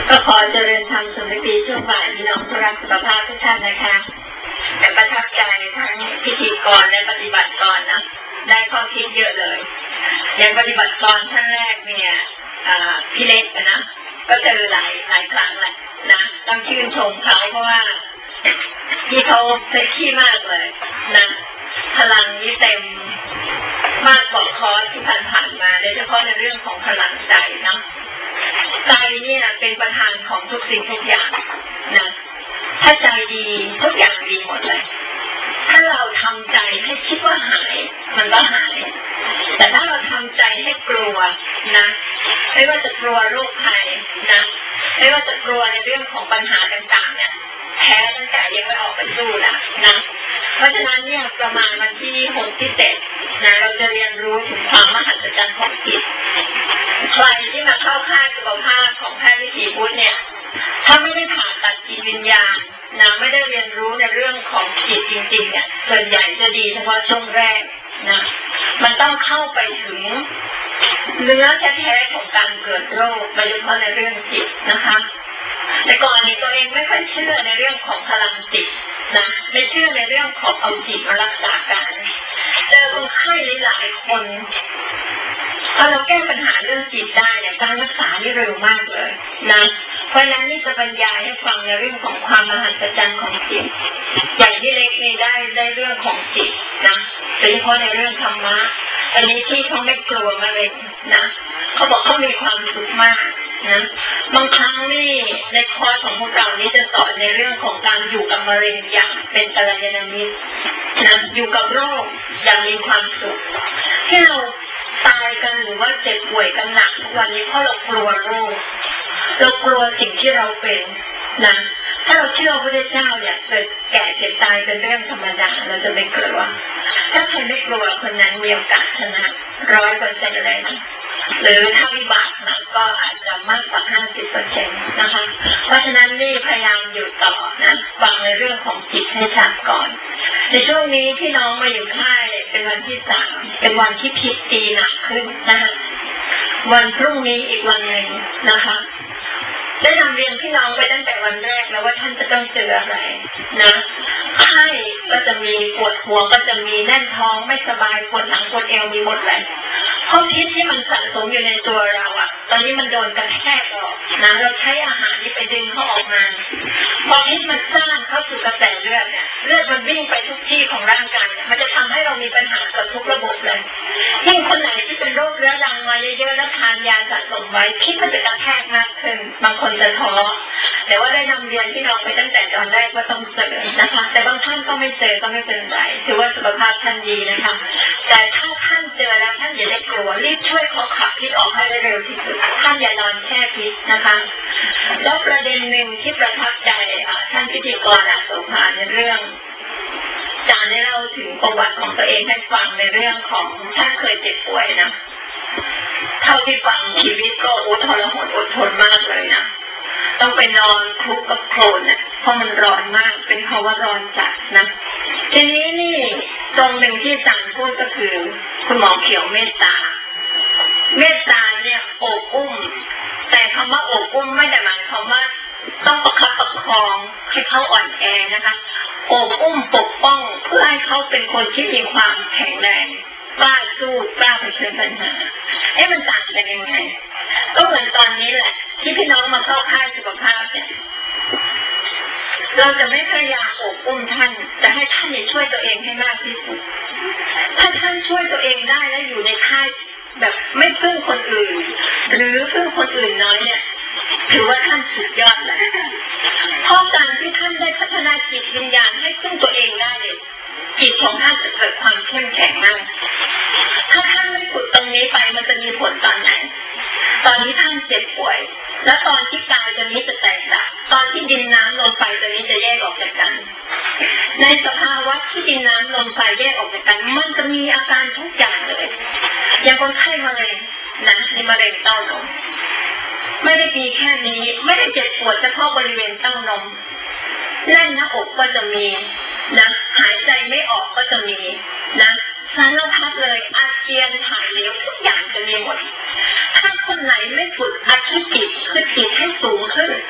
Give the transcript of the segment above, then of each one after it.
ก็ขอเจริญธรรมสวัสดีช่วงบ่ายพี่น้องผู้รักสุขภาพทุกท่านนะคะแต่ประทับใจทั้งพิธีกรและปฏิบัติกรนะได้ข้อคิดเยอะเลยอย่างปฏิบัติกรท่านแรกเนี่ยพี่เล็กนะก็เจอหลายครั้งแหละนะต้องชื่นชมเขาเพราะว่าที่เขาเซ็กซี่มากเลยนะพลังนี้เต็มมากกว่าคอร์สที่ผ่านมาโดยเฉพาะในเรื่องของพลังใจนะใจเนี่ยเป็นประธานของทุกสิ่งทุกอย่างนะถ้าใจดีทุกอย่างดีหมดเลยถ้าเราทำใจให้คิดว่าหายมันก็หายแต่ถ้าเราทำใจให้กลัวนะไม่ว่าจะกลัวโรคภัยนะไม่ว่าจะกลัวในเรื่องของปัญหาต่างๆเนี่ยแพ้ตั้งแต่ยังไม่ออกไปสู้นะเพราะฉะนั้นเนี่ยประมาณวันที่6 ที่ 7นะเราจะเรียนรู้ถึงความมหัศจรรย์ของจิตใครที่มาเข้าค่ายสุขภาพของแพทย์วิถีพุทธเนี่ยถ้าไม่ได้ผ่าตัดจิตวิญญาณนะไม่ได้เรียนรู้ในเรื่องของจิตจริงๆเนี่ยส่วนใหญ่จะดีเฉพาะช่วงแรกนะมันต้องเข้าไปถึงเนื้อแท้ๆของการเกิดโรคโดยเฉพาะในเรื่องจิตนะคะแต่ก่อนนี้ตัวเองไม่ค่อยเชื่อในเรื่องของพลังจิตนะไม่เชื่อในเรื่องของเอาจิตมารักษาการเจอคนไข้หลายๆคนพอเราแก้ปัญหาเรื่องจิตได้เนี่ยการรักษานี่เร็วมากเลยนะเพราะฉะนั้นนี่จะบรรยายให้ฟังในเรื่องของความมหัศจรรย์ของจิตอย่างที่เล็กนี่ได้เรื่องของจิตนะโดยเฉพาะในเรื่องธรรมะอันนี้ที่เขาไม่กลัวมะเร็งนะเขาบอกเขามีความสุขมากนะบางครั้งนี่ในคอร์สของพวกเรานี้จะสอนในเรื่องของการอยู่กับมะเร็งอย่างเป็นกัลยาณมิตรนะอยู่กับโรคอย่างมีความสุขที่เราตายกันหรือว่าเจ็บป่วยกันหนักทุกวันนี้เพราะเรากลัวโรคเรากลัวสิ่งที่เราเป็นนะถ้าเราเชื่อพระพุทธเจ้าเนี่ยเกิดแก่เจ็บตายเป็นเรื่องธรรมดาเราจะไม่กลัวถ้าใครไม่กลัวคนนั้นมีโอกาสชนะ100%เลยนะหรือถ้าวิบากหนักก็อาจจะมากกว่า 50% นะคะเพราะฉะนั้นนี่พยายามอยู่ต่อนะฟังในเรื่องของจิตให้ชัดก่อนในช่วงนี้ที่น้องมาอยู่ค่ายเป็นวันที่3เป็นวันที่พิษตีหนักขึ้นนะคะวันพรุ่งนี้อีกวันหนึ่งนะคะได้นำเรียนพี่น้องไว้ตั้งแต่วันแรกแล้วว่าท่านจะต้องเจออะไรนะไข้ก็จะมีปวดหัวก็จะมีแน่นท้องไม่สบายปวดหลังปวดเอวมีหมดเลยเพราะพิษที่มันสะสมอยู่ในตัวเราอะตอนนี้มันโดนกระแทกออกนะเราใช้อาหารนี่ไปดึงเขาออกมาพอพิษมันสร้างเข้าสู่กระแสเลือดเนี่ยเลือดมันวิ่งไปทุกที่ของร่างกายมันจะทำให้เรามีปัญหากับทุกระบบเลยยิ่งคนไหนที่เป็นโรคเรื้อรังมาเยอะๆแล้วทานยาสะสมไว้พิษมันจะกระแทกมากขึ้นบางคนจะท้อแต่ว่าได้นำเรียนพี่น้องไปตั้งแต่ตอนแรกว่าต้องเจอนะคะแต่บางท่านก็ไม่เจอก็ไม่เป็นไรถือว่าสุขภาพท่านดีนะคะแต่ถ้าท่านเจอแล้วท่านอย่าได้กลัวรีบช่วยเขาขับพิษออกให้ได้เร็วที่สุดท่านอย่านอนแช่พิษนะคะแล้วประเด็นหนึ่งที่ประทับใจท่านพิธีกรโสภาในเรื่องการได้เล่าถึงประวัติของตัวเองให้ฟังในเรื่องของท่านเคยเจ็บป่วยนะเท่าที่ฟังชีวิตก็ทรหดอดทนมากเลยนะต้องไปนอนคลุกกับโคลนเนี่ยเพราะมันร้อนมากเป็นภาวะร้อนจัดนะทีนี้นี่ตรงหนึ่งที่สั่งพูดก็คือคุณหมอเขียวเมตตาเนี่ยโอบอุ้มแต่คำว่าโอบอุ้มไม่ได้หมายความว่าต้องประคับประคองให้เขาอ่อนแอนะคะโอบอุ้มปกป้องเพื่อให้เขาเป็นคนที่มีความแข็งแรงกล้าสู้กล้าเผชิญปัญหามันต่างกันยังไงก็เหมือนตอนนี้แหละที่พี่น้องมาเข้าค่ายสุขภาพเนี่ยเราจะไม่พยายามโอบอุ้มท่านจะให้ท่านช่วยตัวเองให้มากที่สุดถ้าท่านช่วยตัวเองได้แล้วอยู่ในค่ายแบบไม่พึ่งคนอื่นหรือพึ่งคนอื่นน้อยเนี่ยถือว่าท่านสุดยอดแล้วเพราะการที่ท่านได้พัฒนาจิตวิญญาณให้พึ่งตัวเองได้จิตของท่านจะเกิดความเข้มแข็งมากถ้าท่านไม่ฝึกตรงนี้ไปมันจะมีผลตอนไหนตอนที่ท่านเจ็บป่วยและตอนที่กายตัวนี้จะแตกดับตอนที่ดินน้ำลมไฟตัวนี้จะแยกออกจากกันในสภาวะที่ดินน้ำลมไฟแยกออกจากกันมันจะมีอาการทุกอย่างเลยอย่างคนไข้มะเร็งนะในมะเร็งเต้านมไม่ได้มีแค่นี้ไม่ได้เจ็บปวดเฉพาะบริเวณเต้านมแน่นหน้าอกก็จะมีนะหายใจไม่ออกก็จะมีนะสารพัดเลยอาเจียนถ่ายเหลวทุกอย่างจะมีหมดถ้าคนไหนไม่ฝึกอธิจิตคือจิตให้สูงขึ้น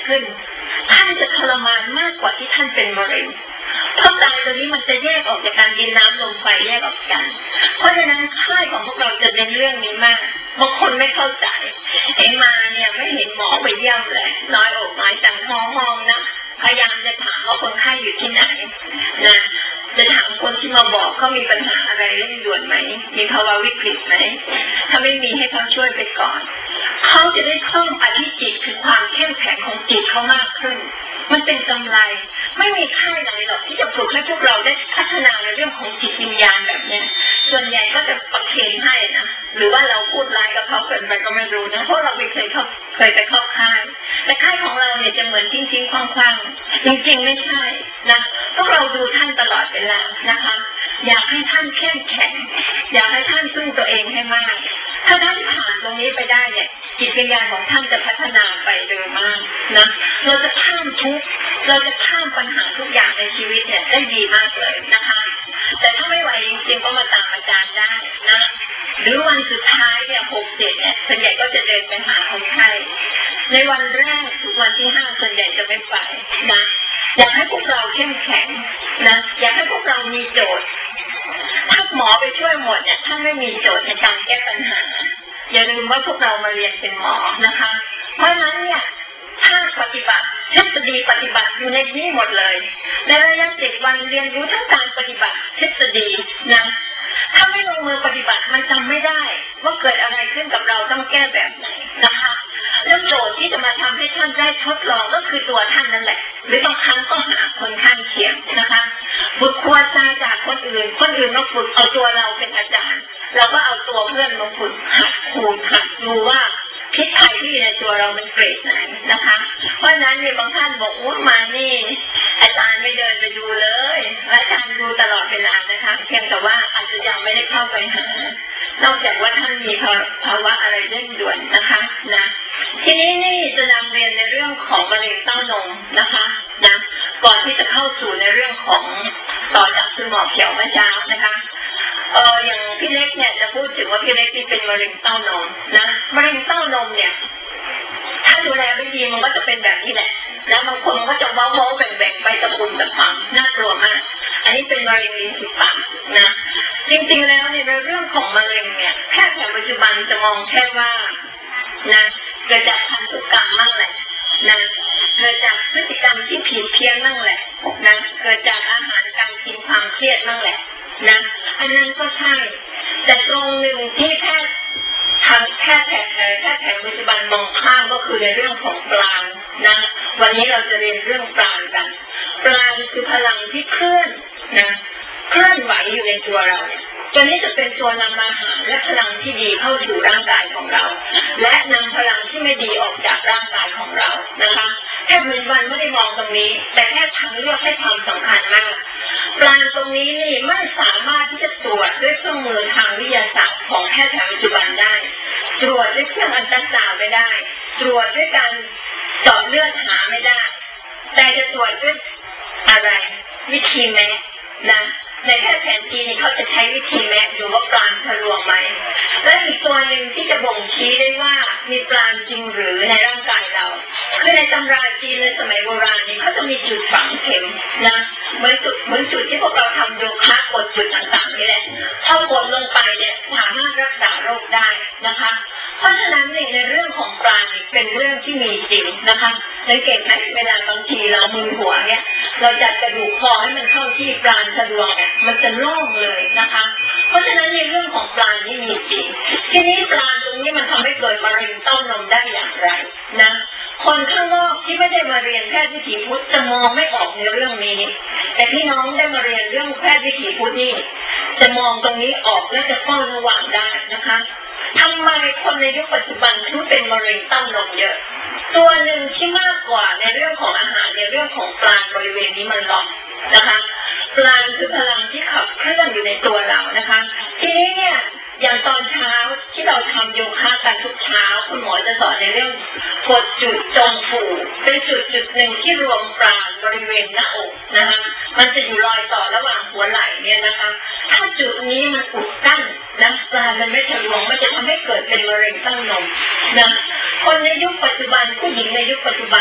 ขึ้นท่านจะทรมานมากกว่าที่ท่านเป็นมะเร็งเพราะตายตัวนี้มันจะแยกออกจากการกินน้ำลมไฟแยกออกกันเพราะฉะนั้นค่ายของพวกเราจะเน้นเรื่องนี้มากบางคนไม่เข้าใจเองมาเนี่ยไม่เห็นหมอไปเยี่ยมเลยน้อยอกน้อยใจห้องนะพยายามจะถามว่าคนไข้อยู่ที่ไหนนะจะถามคนที่มาบอกเขามีปัญหาอะไรเร่งด่วนไหมมีภาวะวิกฤตไหมถ้าไม่มีให้เขาช่วยไปก่อนเขาจะได้เพิ่มอธิจิตคือความเข้มแข็งของจิตเขามากขึ้นมันเป็นกำไรไม่มีค่ายไหนหรอกที่จะฝึกให้พวกเราได้พัฒนาในเรื่องของจิตวิญญาณแบบนี้ส่วนใหญ่ก็จะประเคนให้นะหรือว่าเราพูดร้ายกับเขาเกินไปก็ไม่รู้นะเพราะเราไม่เคยไปเข้าค่ายแต่ค่ายของเราเนี่ยจะเหมือนทิ้งๆคว่างๆจริงๆไม่ใช่นะพวกเราดูท่านตลอดเวลานะคะอยากให้ท่านเข้มแข็งอยากให้ท่านสู้ตัวเองให้มากถ้าท่านผ่านตรงนี้ไปได้เนี่ยจิตวิญญาณของท่านจะพัฒนาไปเร็วมากนะเราจะข้ามทุกข์เราจะข้ามปัญหาทุกอย่างในชีวิตเนี่ยได้ดีมากเลยนะคะแต่ถ้าไม่ไหวจริงๆก็มาตามอาจารย์ได้นะหรือวันสุดท้ายเนี่ย6-7เนี่ยส่วนใหญ่ก็จะเดินไปหาคนไข้ในวันแรกถึงวันที่5ส่วนใหญ่จะไม่ไปนะอยากให้พวกเราเข้มแข็งนะอยากให้พวกเรามีโจทย์ถ้าหมอไปช่วยหมดเนี่ยถ้าไม่มีโจทย์ในการแก้ปัญหาอย่าลืมว่าพวกเรามาเรียนเป็นหมอนะคะเพราะฉะนั้นเนี่ยถ้าปฏิบัติทฤษฎีปฏิบัติอยู่ในนี้หมดเลยในระยะ7 วันเรียนรู้ทั้งการปฏิบัติทฤษฎีนะถ้าไม่ลงมือปฏิบัติมันจำไม่ได้ว่าเกิดอะไรขึ้นกับเราต้องแก้แบบไหนนะคะแล้วโจทย์ที่จะมาทำให้ท่านได้ทดลองก็คือตัวท่านนั่นแหละหรือบางครั้งก็หาคนข้างเคียงนะคะฝึกครูอาจารย์จากคนอื่นมาฝึกเอาตัวเราเป็นอาจารย์เราก็เอาตัวเพื่อนมาฝึกหัดคูณหัดดูว่าพิษภัยที่ในตัวเรามันเกรดไหนนะคะเพราะฉะนั้นเนี่ยบางท่านบอกว่ามานี่อาจารย์ไม่เดินไปดูเลยอาจารย์ดูตลอดเวลานะคะเพียงแต่ว่าอาจจะยังไม่ได้เข้าไปหานอกจากว่าท่านมีภาวะอะไรเร่งด่วนนะคะนะทีนี้นี่จะนำเรียนในเรื่องของมะเร็งเต้านมนะคะนะก่อนที่จะเข้าสู่ในเรื่องของต่อจากคุณหมอเขียวเมื่อเช้านะคะอย่างพี่เล็กเนี่ยจะพูดถึงว่าพี่เล็กที่เป็นมะเร็งเต้านมนะมะเร็งเต้านมเนี่ยถ้าดูแลไม่ดีมันก็จะเป็นแบบนี้แหละแล้วบางคนก็จะเว้าแบ่งไปตะปุ่มตะปังน่ากลัวมากอันนี้เป็นมะเร็งลิ้นจุกปากนะจริงๆแล้วในเรื่องของมะเร็งเนี่ยแพทย์แผนปัจจุบันจะมองแค่ว่านะเกิดจากพันธุกรรมมั่งแหละนะเกิดจากพฤติกรรมที่ผิดเพี้ยนมั่งแหละนะเกิดจากอาหารการกินความเครียดมั่งแหละนะอันนั้นก็ใช่แต่ตรงหนึ่งที่แพทย์แพทย์แผนปัจจุบันมองข้ามก็คือในเรื่องของปราณนะวันนี้เราจะเรียนเรื่องปราณกันปราณคือพลังที่เคลื่อนนะเคลื่อนไหวอยู่ในตัวเราเนี่ยตัวนี้จะเป็นตัวนำอาหารและพลังที่ดีเข้าสู่ร่างกายของเราและนำพลังที่ไม่ดีออกจากร่างกายของเรานะคะแพทย์ปัจจุบันไม่ได้มองตรงนี้แต่แพทย์ทางเลือกให้ความสำคัญมากปราณตรงนี้นี่ไม่สามารถที่จะตรวจด้วยเครื่องมือทางวิทยาศาสตร์ของแพทย์แผนปัจจุบันได้ตรวจด้วยเครื่องอัลตราซาวด์ไม่ได้ตรวจด้วยการเจาะเลือดหาไม่ได้แต่จะตรวจด้วยอะไรวิธีแม้นะในแพทย์แผนจีนเขาจะใช้วิธีแม้ดูว่าปราณทะลวงไหมและอีกตัวหนึ่งที่จะบ่งชี้ได้ว่ามีปราณจริงหรือในร่างกายเราคือในตำราจีนในสมัยโบราณนี่เขาจะมีจุดฝังเข็มนะเหมือนจุดที่พวกเราทำโยคะกดจุดต่างๆนี่แหละพอกดลงไปเนี่ยสามารถรักษาโรคได้นะคะเพราะฉะนั้นในเรื่องของปราณเป็นเรื่องที่มีจริงนะคะสังเกตไหมเวลาบางทีเรามือหัวเนี่ยเราจัดกระดูกคอให้มันเข้าที่ปราณสะดวกเนี่ยมันจะโล่งเลยนะคะเพราะฉะนั้นในเรื่องของปราณนี่มีจริงทีนี้ปราณตรงนี้มันทำให้เกิดมะเร็งเต้านมได้อย่างไรนะคนข้างนอกที่ไม่ได้มาเรียนแพทย์วิถีพุทธจะมองไม่ออกในเรื่องนี้แต่พี่น้องได้มาเรียนเรื่องแพทย์วิถีพุทธนี่จะมองตรงนี้ออกและจะเฝ้าระวังได้นะคะทำไมคนในยุคปัจจุบันถึงเป็นมะเร็งเต้านมเยอะตัวหนึ่งที่มากกว่าในเรื่องของอาหารในเรื่องของปราณบริเวณนี้มันล็อกนะคะปราณคือพลังที่ขับเคลื่อนอยู่ในตัวเรานะคะทีนี้เนี่ยอย่างตอนเช้าที่เราทำโยคะกันทุกเช้าคุณหมอจะสอนในเรื่องกดจุดจงฟูเป็นจุดหนึ่งที่รวมปราณบริเวณหน้าอกนะคะมันจะอยู่รอยต่อระหว่างหัวไหล่เนี่ยนะคะถ้าจุดนี้มันอุดกั้นนะปราณมันไม่ทะลวงมันจะทำให้เกิดเป็นมะเร็งเต้านมนะคนในยุคปัจจุบันผู้หญิงในยุคปัจจุบันเนี่ย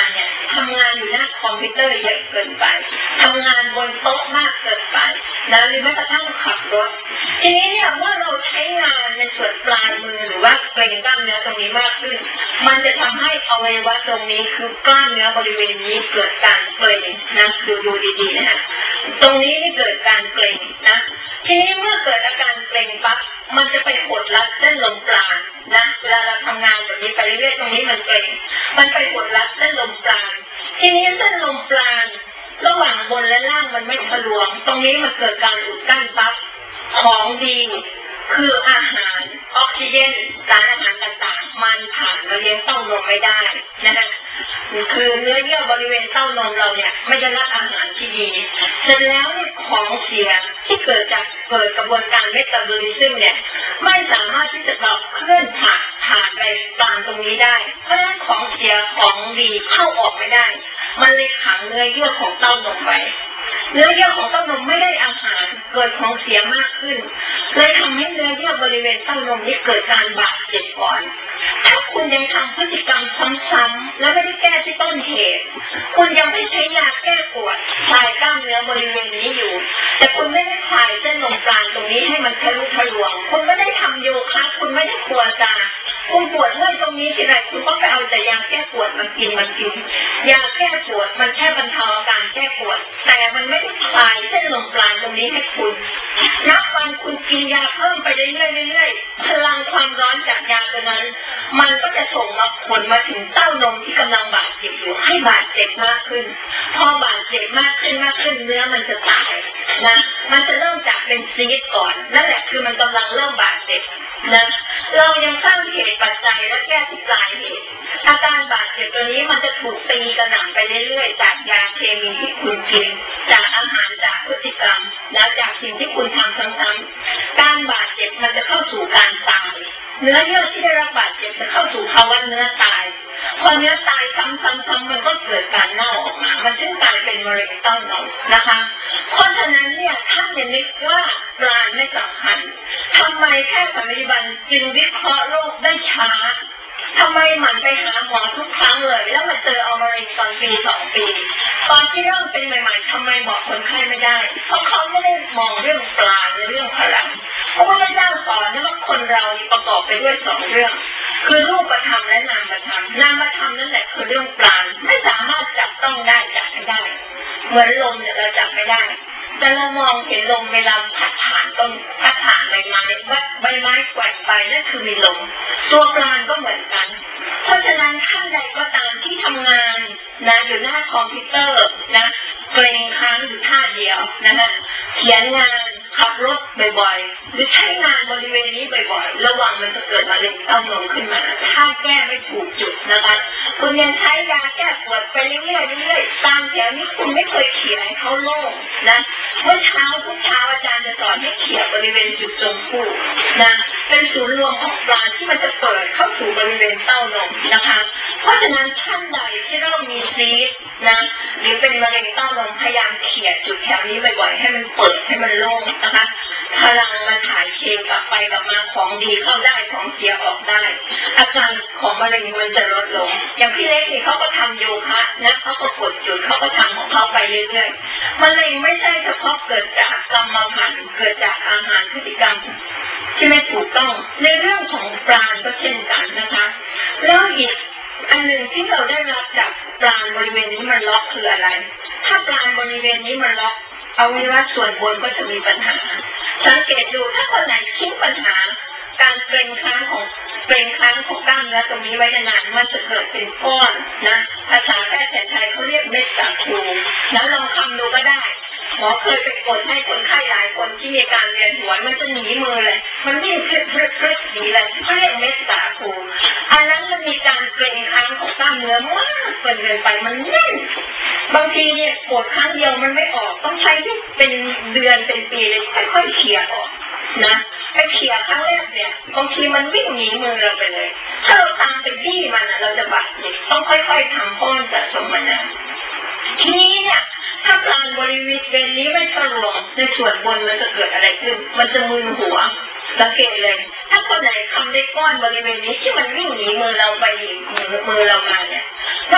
ทำงานอยู่หน้าคอมพิวเตอร์เยอะเกินไปทำงานบนโต๊ะมากเกินไปนะหรือแม้กระทั่งขับรถทีนี้เนี่ยเมื่อเราใช้งานในส่วนปลายมือหรือว่าเกร็งกล้ามเนื้อตรงนี้มากขึ้นมันจะทำให้อวัยวะตรงนี้คือกล้ามเนื้อบริเวณนี้เกิดการเกร็งนะดูดีๆนะฮะตรงนี้นี่เกิดการเกร็งนะทีนี้เมื่อเกิดอาการเกร็งปั๊บมันจะไปกดรัดเส้นลมปราณนะเวลาเราทำงานแบบนี้ไปเรื่อยๆตรงนี้มันเกร็งมันไปกดรัดเส้นลมปราณทีนี้เส้นลมปราณระหว่างบนและล่างมันไม่ทะลวงตรงนี้มันเกิดการอุดกั้นปั๊บของดีคืออาหารออกซิเจนสารอาหารต่างๆมันผ่านมาเลี้ยงเต้านมไม่ได้นะคะคือเนื้อเยื่อบริเวณเต้านมเราเนี่ยไม่ได้รับอาหารที่ดีเสร็จแล้วเนี่ยของเสียที่เกิดกระบวนการเมตาบอลิซึมเนี่ยไม่สามารถที่จะเคลื่อนผ่านไปตามตรงนี้ได้เพราะฉะนั้นของเสียของดีเข้าออกไม่ได้มันเลยขังเนื้อเยื่อของเต้านมไว้เนื้อเยื่อของเต้านมไม่ได้อาหารเกิดของเสียมากขึ้นเลยทำให้เนื้อเยื่อบริเวณเต้านมนี้เกิดการบาดเจ็บก่อนถ้าคุณยังทำพฤติกรรมซ้ำๆแล้วไม่ได้แก้ที่ต้นเหตุคุณยังไม่ใช้ยาแก้ปวดคลายกล้ามเนื้อบริเวณนี้อยู่แต่คุณไม่ได้คลายเส้นลมปราณตรงนี้ให้มันทะลุทะลวงคุณไม่ได้ทำโยคะคุณไม่ได้ปวดตาคุณปวดเมื่อยตรงนี้ทีไรคุณก็ไปเอาแต่ยาแก้ปวดมากินยาแก้ปวดมันแค่บรรเทาอาการแก้ปวดแต่มันไม่ได้คลายเส้นลมปราณตรงนี้ให้คุณนับวันคุณกินยาเพิ่มไปเรื่อยๆพลังความร้อนจากยาตัวนั้นมันก็จะส่งมาผลมาถึงเต้านมที่กำลังบาดเจ็บอยู่ให้บาดเจ็บมากขึ้นพอบาดเจ็บมากขึ้นเนื้อมันจะตายนะมันจะเริ่มจากเป็นซีสก่อนนั่นแหละคือมันกำลังเริ่มบาดเจ็บนะเรายังสร้างเหตุปัจจัยและแก้ที่ปลายเหตุอาการบาดเจ็บตัวนี้มันจะถูกตีกระหน่ำไปเรื่อยๆจากยาเคมีที่คุณกินจากอาหารจากพฤติกรรมและจากสิ่งที่คุณทำซ้ำๆการบาดเจ็บมันจะเข้าสู่การตายเนื้อเยื่อที่ได้รับบาดเจ็บจะเข้าสู่ภาวะเนื้อตายพอเนื้อตายซ้ำๆมันก็เกิดการเน่าออกมามันจึงกลายเป็นมะเร็งเต้านมนะคะเพราะฉะนั้นเนี่ยท่านอย่านึกว่าปราณไม่สำคัญทำไมแพทย์ปัจจุบันจึงวิเคราะห์โรคได้ช้าทำไมหมั่นไปหาหมอทุกครั้งเลยแล้วมาเจอเอามะเร็งตอนปี2 ปีตอนที่เริ่มเป็นใหม่ๆทำไมบอกคนไข้ไม่ได้เพราะเขาไม่ได้มองเรื่องปราณเรื่องพลังเพราะว่าพระเจ้าสอนว่าคนเราประกอบไปด้วย2 เรื่องคือรูปธรรมและนามธรรมนามธรรมนั่นแหละคือเรื่องปราณไม่สามารถจับต้องได้จับไม่ได้เหมือนลมเนี่ยเราจับไม่ได้แต่เรามองเห็นลมเวลาพัดผ่านต้นพัดผ่านใบไม้แกว่งไปนั่นคือมีลมตัวปราณก็เหมือนกันเพราะฉะนั้นท่านใดก็ตามที่ทำงานนะอยู่หน้าคอมพิวเตอร์นะเกรงค้างอยู่ท่าเดียวนะฮะเขียนงานขับรถบ่อยๆหรือใช้งานบริเวณนี้บ่อยๆระวังมันจะเกิดมะเร็งเต้านมขึ้นมาถ้าแก้ไม่ถูกจุดนะคะคุณยังใช้ยาแก้ปวดไปเรื่อยๆตามแถวนี้คุณไม่เคยเขียให้เขาโล่งนะเมื่อทุกเช้าอาจารย์จะสอนให้เขียบริเวณจุดจมพู่นะเป็นศูนย์รวมของปราณที่มันจะเปิดเข้าสู่บริเวณเต้านมนะคะเพราะฉะนั้นท่านใดที่เริ่มมีซีสนะหรือเป็นมะเร็งเต้านมพยายามเขียจุดแถวนี้บ่อยๆให้มันเปิดให้มันโล่งนะคะพลังมันถ่ายเทกลับไปกลับมาของดีเข้าได้ของเสียออกได้อาการของมะเร็งมันจะลดลงอย่างพี่เล็กนี่เขาก็ทำโยคะนะเขาก็กดจุดเขาก็ทำของเขาไปเรื่อยๆมะเร็งไม่ใช่เฉพาะเกิดจากกรรมพันธุ์เกิดจากอาหารพฤติกรรมที่ไม่ถูกต้องในเรื่องของปราณก็เช่นกันนะคะแล้วอีกอันหนึ่งที่เราได้รับจากปราณบริเวณนี้มันล็อกคืออะไรถ้าปราณบริเวณนี้มันล็อกอวัยวะส่วนบนก็จะมีปัญหาสังเกตดูถ้าคนไหนทิ้งปัญหาการเกร็งค้างของกล้ามเนื้อตรงนี้ไว้นานๆมันจะเกิดเป็นก้อนนะภาษาแพทย์แผนไทยเขาเรียกเม็ดสาคูแล้วลองทำดูก็ได้หมอเคยไปกดให้คนไข้หลายคนที่มีการเวียนหัวมันจะหนีมือเลยมันวิ่งพลึดหนีเลยเขาเรียกเม็ดสาคูอันนั้นมันมีการเกร็งค้างของกล้ามเนื้อมากเกินไปมันแน่นบางทีเนี่ยปวดครั้งเดียวมันไม่ออกต้องใช้เป็นเดือนเป็นปีเลยค่อยๆเขี่ยออกนะไปเขี่ยครั้งแรกเนี่ยบางทีมันวิ่งหนีมือเราไปเลยถ้าเราตามไปบี้มันเราจะบาดเจ็บต้องค่อยๆทำป้อนสะสมมันนะทีนี้เนี่ยถ้าปราณบริเวณนี้ไม่ทะลวงในส่วนบนมันจะเกิดอะไรขึ้นมันจะมึนหัวสังเกตเลยถ้าคนไหนทำได้ก้อนบริเวณนี้ที่มันวิ่งหนีมือเราไปมือเรามาเนี่ยนอกจากจะ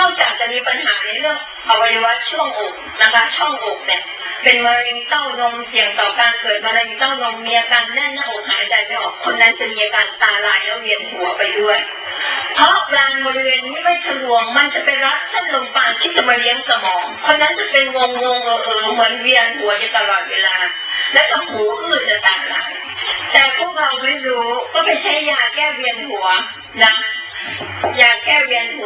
มีปัญหาในเรื่องอวัยวะช่วงอกนะคะช่องอกเนี่ยเป็นมะเร็งเต้านมเสี่ยงต่อการเกิดมะเร็งเต้านมมีอาการแน่นหน้าอกหายใจไม่ออกคนนั้นจะมีอาการตาลายแล้วเวียนหัวไปด้วยเพราะกลางบริเวณนี้ไม่ทะลวงมันจะไปรัดเส้นลมปานที่จะมาเลี้ยงสมองคนนั้นจะเป็นงงเหมือนเวียนหัวอยู่ตลอดเวลาและก็หูอื้อจะตาลายแต่พวกเราไม่รู้ก็ไปใช้ยาแก้เวียนหัวนะยาแก้เวียนหั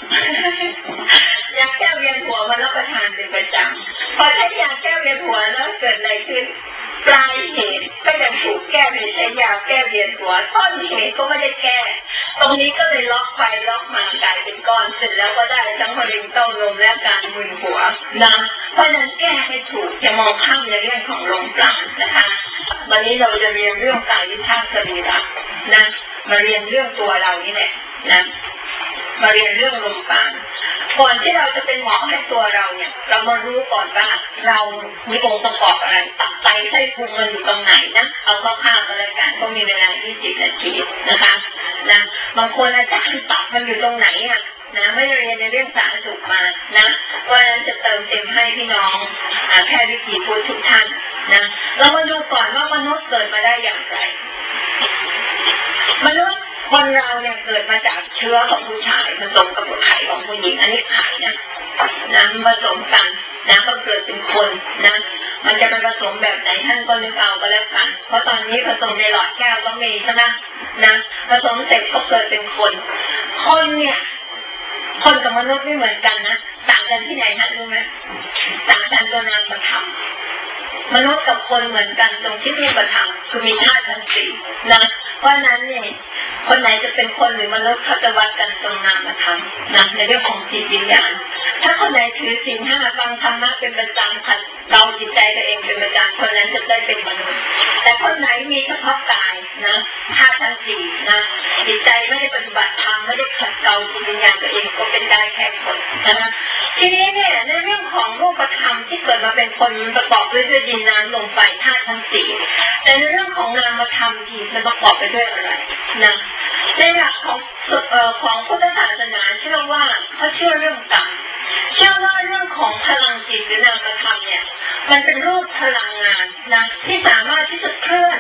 วยาแก้เวียนหัวมารับประทานเป็นประจำพอใช้ยาแก้เวียนหัวแล้วเกิดอะไรขึ้นปลายเหตุก็ยังถูกแก้โดยใช้ยาแก้เวียนหัวต้นเหตุก็ไม่ได้แก้ตรงนี้ก็เลยล็อกไปล็อกมากลายเป็นก้อนเสร็จแล้วก็ได้ทั้งมะเร็งเต้านมและการมึนหัวนะเพราะนั้นแก้ให้ถูกอย่ามองข้ามในเรื่องของลมปราณนะคะวันนี้เราจะเรียนเรื่องกายวิภาคสรีระนะมาเรียนเรื่องตัวเรานี่แหละนะมาเรียนเรื่องลมปราณก่อนที่เราจะเป็นหมอให้ตัวเราเนี่ยเรามารู้ก่อนว่าเรามีองค์ประกอบอะไรตับไตไส้พุงมันอยู่ตรงไหนนะเอาคร่าวๆกันเลยกันก็มีเวลา20 นาทีนะคะนะบางคนอาจารย์ตับมันอยู่ตรงไหนอ่ะนะไม่ได้เรียนในเรื่องสาธารณสุขมานะวันนั้นจะเติมเต็มให้พี่น้องแพทย์วิถีพุทธทุกท่านนะเรามาดูก่อนว่ามนุษย์เกิดมาได้อย่างไรมนุษย์คนเราเนี่ยเกิดมาจากเชื้อของผู้ชายผสมกับไข่ของผู้หญิงอันนี้ไข่นะผสมกันนะก็เกิดเป็นคนนะมันจะไปผสมแบบไหนท่านก็นึกเอาก็แล้วกันเพราะตอนนี้ผสมในหลอดแก้วก็มีใช่ไหมนะผสมเสร็จก็เกิดเป็นคนเนี่ยคนกับมนุษย์ไม่เหมือนกันนะต่างกันที่ไหนท่านรู้ไหมต่างกันตัวนามธรรมมนุษย์กับคนเหมือนกันตรงที่รูปธรรมคือมีธาตุทั้งสี่นะเพราะนั้นเนี่ยคนไหนจะเป็นคนหรือมนุษย์เขาจะวัดกันตรงนามธรรมนะในเรื่องของจิตวิญญาณถ้าคนไหนถือศีล 5ฟังธรรมะเป็นประจำขัดเกลาจิตใจตัวเองเป็นประจำคนนั้นจะได้เป็นมนุษย์แต่คนไหนมีเฉพาะกายนะธาตุทั้งสี่นะจิตใจไม่ได้ปฏิบัติธรรมไม่ได้ขัดเกลาจิตวิญญาณตัวเองก็เป็นได้แค่คนนะคะทีนี้เนี่ยในเรื่องของรูปธรรมที่เกิดมาเป็นคนประกอบด้วยดินน้ำลมไฟธาตุทั้งสี่แต่ในเรื่องของนามธรรมที่มันประกอบไปด้วยอะไรนะในหลักของพุทธศาสนาเชื่อว่าเขาเชื่อเรื่องกรรมเชื่อว่าเรื่องของพลังจิตหรือนามธรรมเนี่ยมันเป็นรูปพลังงานนะที่สามารถที่จะเคลื่อน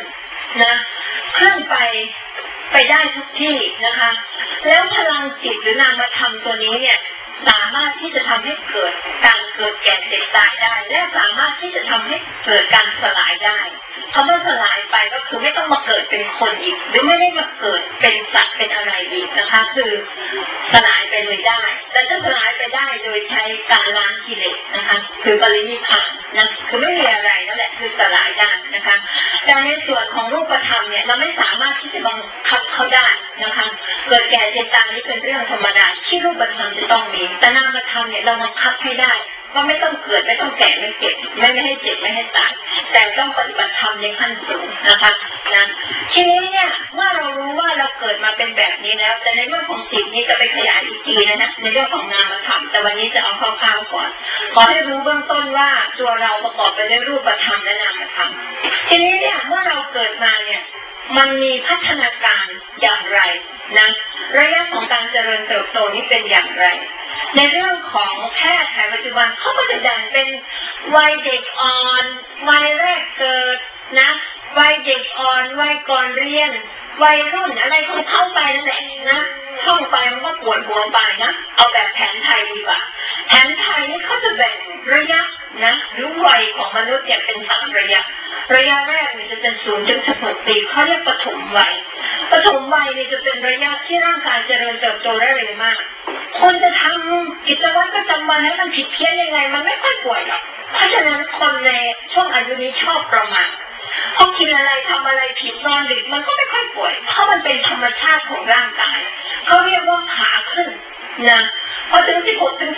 ไปได้ทุกที่นะคะแล้วพลังจิตหรือนามธรรมตัวนี้เนี่ยสามารถที่จะทำให้เกิดการเกิดแก่เจ็บตายได้และสามารถที่จะทำให้เกิดการสลายได้คำว่าสลายไปก็คือไม่ต้องมาเกิดเป็นคนอีกหรือไม่ได้มาเกิดเป็นสัตว์เป็นอะไรอีกนะคะคือสลายไปเลยได้แต่จะสลายไปได้โดยใช้การล้างกิเลสนะคะคือปรินิพพานนะคือไม่มีอะไรนั่นแหละคือสลายได้นะคะแต่ในส่วนของรูปธรรมเนี่ยเราไม่สามารถที่จะบังคับเขาได้นะคะเกิดแก่เจ็บตายนี่เป็นเรื่องธรรมดาที่รูปธรรมจะต้องมีแต่นามธรรมเนี่ยเราบังคับให้ได้ว่าไม่ต้องเกิดไม่ต้องแก่ไม่เจ็บไม่ให้เจ็บไม่ให้ตายแต่ต้องปฏิบัติธรรมในขั้นสูงนะคะนะทีนี้เนี่ยเมื่อเรารู้ว่าเราเกิดมาเป็นแบบนี้แล้วแต่ในเรื่องของจิตนี้จะไปขยายอีกทีนะในเรื่องของนามธรรมแต่วันนี้จะเอาคร่าวๆก่อนขอให้รู้เบื้องต้นว่าตัวเราประกอบไปด้วยรูปธรรมและนามธรรมทีนี้เนี่ยเมื่อเราเกิดมาเนี่ยมันมีพัฒนาการอย่างไรนะระยะของการเจริญเติบโตนี้เป็นอย่างไรในเรื่องของแพทย์แผนปัจจุบันเขาก็จะแบ่งเป็นวัยเด็กอ่อนวัยแรกเกิดนะวัยเด็กอ่อนวัยก่อนเรียนวัยรุ่นอะไรของเข้าไปนั่นแหละนะเข้าไปมันก็ปวดหัวไปนะเอาแบบแผนไทยดีกว่าแผนไทยนี่เขาจะแบ่งระยะนะหรือวัยของมนุษย์เนี่ยเป็น3ระยะแรกเนี่ยจะเป็น0 ถึง 16 ปีเขาเรียกปฐมวัยเนี่ยจะเป็นระยะที่ร่างกายเจริญเติบโตได้เร็วมากคนจะทำกิจวัตรประจำวันให้มันผิดเพี้ยนยังไงมันไม่ค่อยป่วยหรอกเพราะฉะนั้นคนในช่วงอายุนี้ชอบประมาทพอกินอะไรทำอะไรผิดนอนดึกมันก็ไม่ค่อยป่วยเพราะมันเป็นธรรมชาติของร่างกายเขาเรียกว่าขาขึ้นนะพอถึง16 ถึง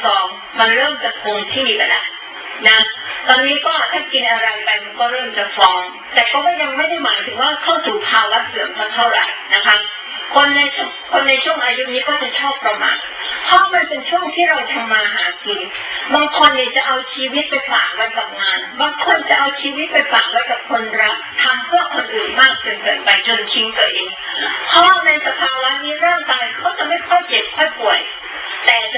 32มันเริ่มจะคงที่ไปแล้วนะตอนนี้ก็ถ้ากินอะไรไปมันก็เริ่มจะฟองแต่ก็ยังไม่ได้หมายถึงว่าเข้าสู่ภาวะเสื่อมเท่าไหร่นะคะคนในช่วงอายุนี้ก็จะชอบประมาทเพราะมันเป็นช่วงที่เราทำมาหากินบางคนเนี่ยจะเอาชีวิตไปฝากไว้กับงานบางคนจะเอาชีวิตไปฝากไว้กับคนรักทำเพื่อคนอื่นมากจนเกินไปจนทิ้งตัวเองเพราะในสภาวะนี้ร่างกายเขาจะไม่ค่อยเจ็บค่อยป่วยแต่จะ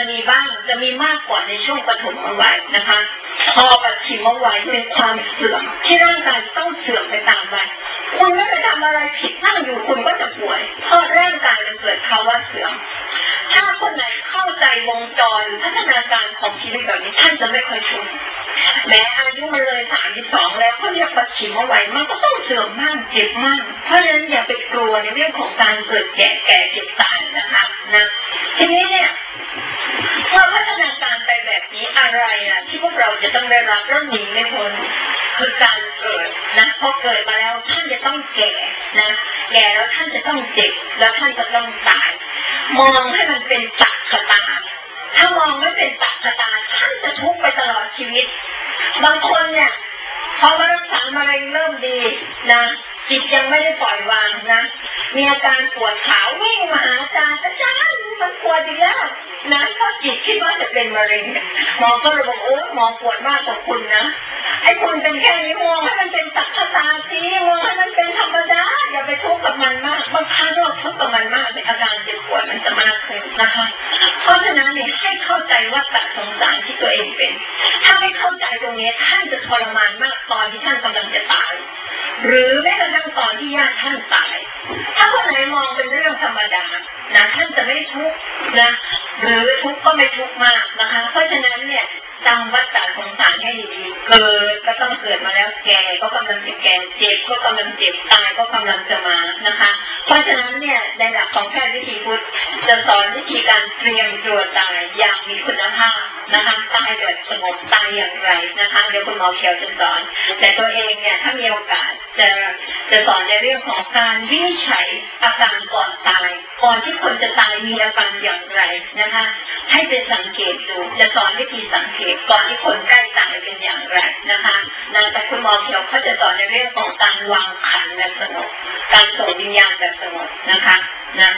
มีบ้างจะมีมากกว่าในช่วงปฐมวัยนะคะพอปัจฉิมวัยเป็นความเสื่อมที่ร่างกายต้องเสื่อมไปตามวัยคุณไม่ไปทำอะไรผิดนั่งอยู่คุณก็จะป่วยเพราะร่างกายมันเกิดภาวะเสื่อมถ้าคนไหนเข้าใจวงจรพัฒนาการของชีวิตแบบนี้ท่านจะไม่ค่อยทุกข์แม้อายุมันเลย32แล้วเขาเรียกปัจฉิมวัยมันก็ต้องเสื่อมมากเจ็บมากเพราะฉะนั้นอย่าไปกลัวในเรื่องของการเกิดแก่เจ็บตายนะคะนะทีนี้เนี่ยเมื่อพัฒนาการไปแบบนี้อะไรอ่ะที่พวกเราจะต้องได้รับเรื่องนี้ไม่พ้นคือการเกิดนะพอเกิดมาแล้วท่านจะต้องแก่นะแก่แล้วท่านจะต้องเจ็บแล้วท่านจะต้องตายมองให้มันเป็นจักรตาถ้ามองไม่เป็นจักรตาท่านจะทุกข์ไปตลอดชีวิตบางคนเนี่ยพอมารักษามะเร็งเริ่มดีนะจิตยังไม่ได้ปล่อยวางนะมีอาการปวดขาวิ่งมาหาอาจารย์มันปวดอีกแล้วนะเพราะจิตคิดว่าจะเป็นมะเร็งหมอก็เลยบอกโอ้หมอปวดมากกว่าคุณนะไอ้คุณเป็นแค่นี้มองให้มันเป็นสักตาสิมองให้มันเป็นธรรมดาอย่าไปทุกข์กับมันมากบางครั้งเราทุกข์กับมันมากอาการเจ็บปวดมันจะมากขึ้นนะคะเพราะฉะนั้นเนี่ยให้เข้าใจว่าตัดสงสารที่ตัวเองเป็นถ้าไม่เข้าใจตรงนี้ท่านจะทรมานมากตอนที่ท่านกำลังจะตายหรือแม้กระทั่งตอนที่ญาติท่านตายถ้าคนไหนมองเป็นเรื่องธรรมดานะท่านจะไม่ทุกข์นะหรือทุกข์ก็ไม่ทุกข์มากนะคะเพราะฉะนั้นเนี่ยจำวัฏฏะสงสารให้ดีๆเกิดก็ต้องเกิดมาแล้วแก่ก็กำลังจะแก่เจ็บก็กำลังเจ็บตายก็กำลังจะมานะคะเพราะฉะนั้นเนี่ยในหลักของแพทย์วิถีพุทธจะสอนวิธีการเตรียมตัวตายอย่างมีคุณภาพนะคะตายแบบสงบตายอย่างไรนะคะเดี๋ยวคุณหมอเขียวจะสอนแต่ตัวเองเนี่ยถ้ามีโอกาสจะสอนในเรื่องของการวินิจฉัยอาการก่อนตายก่อนที่คนจะตายมีอาการอย่างไรนะคะให้เป็นสังเกตดูจะสอนวิธีสังเกตก่อนที่คนใกล้ตายเป็นอย่างไรนะคะแต่คุณหมอเขียวเขาจะสอนในเรื่องของการวางขันแบบสงบการส่งวิญญาณแบบสงบนะคะนะ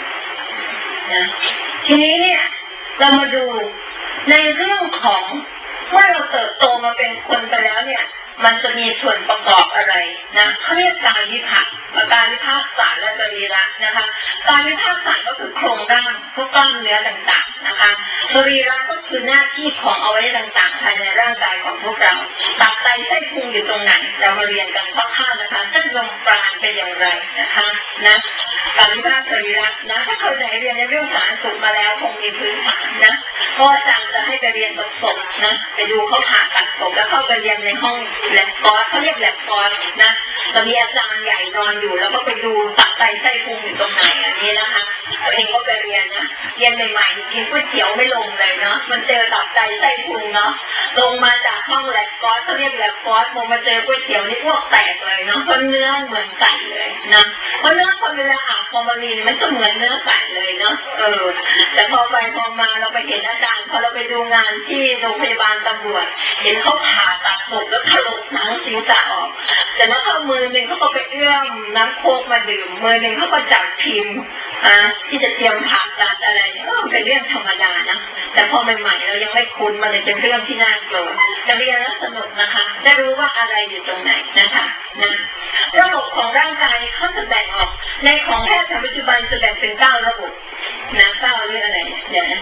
ทีนี้เนี่ยเรามาดูในเรื่องของเมื่อเราเติบโตมาเป็นคนไปแล้วเนี่ยมันจะมีส่วนประกอบอะไรนะเขาเรียกกายวิภาคศาสตร์และสรีระนะคะกายวิภาคศาสตร์ก็คือโครงร่างพวกกล้ามเนื้อต่างๆนะคะสรีระก็คือหน้าที่ของอวัยวะต่างๆภายในร่างกายของพวกเราตับไตไส้พุงอยู่ตรงไหนเรามาเรียนกันคร่าวๆนะคะเส้นลมปราณเป็นอย่างไรนะคะนะกายวิภาคสรีระนะถ้าเคยได้เรียนในเรื่องสาธารณสุขมาแล้วคงมีพื้นฐานนะก็อาจารย์จะให้ไปเรียนศพนะไปดูเขาผ่าตัดศพแล้วเข้าไปเรียนในห้องแลบคอร์สเขาเรียกแลบคอร์สนะจะมีอาจารย์ใหญ่นอนอยู่แล้วก็ไปดูตับไตไส้พุงอยู่ตรงไหนอันนี้นะคะตัวเองก็ไปเรียนนะเรียนใหม่ๆกินก๋วยเตี๋ยวไม่ลงเลยเนาะมันเจอตับไตไส้พุงเนาะลงมาจากห้องแลบคอร์สเขาเรียกแลบคอร์สมาเจอก๋วยเตี๋ยวนี่พวกแตกเลยเนาะเพราะเนื้อเหมือนไก่เลยนะเพราะเนื้อคนเวลาอาบฟอร์มาลีนมันก็เหมือนเนื้อไก่เลยเนาะแต่พอไปพอมาเราไปเห็นอาจารย์พอเราไปดูงานที่โรงพยาบาลตำรวจเห็นเขาผ่าตัดศพแล้วถลกหนังศีรษะออกแต่แล้วเขามือหนึ่งเขาก็ไปเอื้อมน้ำโคกมาดื่มมือหนึ่งเขาก็จับพิมพ์ที่จะเตรียมผ่าตัดอะไรเป็นเรื่องธรรมดานะแต่พอใหม่ๆเรายังไม่คุ้นมันเลยเป็นเรื่องที่น่ากลัวจะเรียนแล้วสนุกนะคะได้รู้ว่าอะไรอยู่ตรงไหนนะคะนะระบบของร่างกายเขาจะแบ่งออกในของแพทย์ปัจจุบันจะแบ่งเป็น9ระบบนะ9เรื่องอะไรเดี๋ยวนะ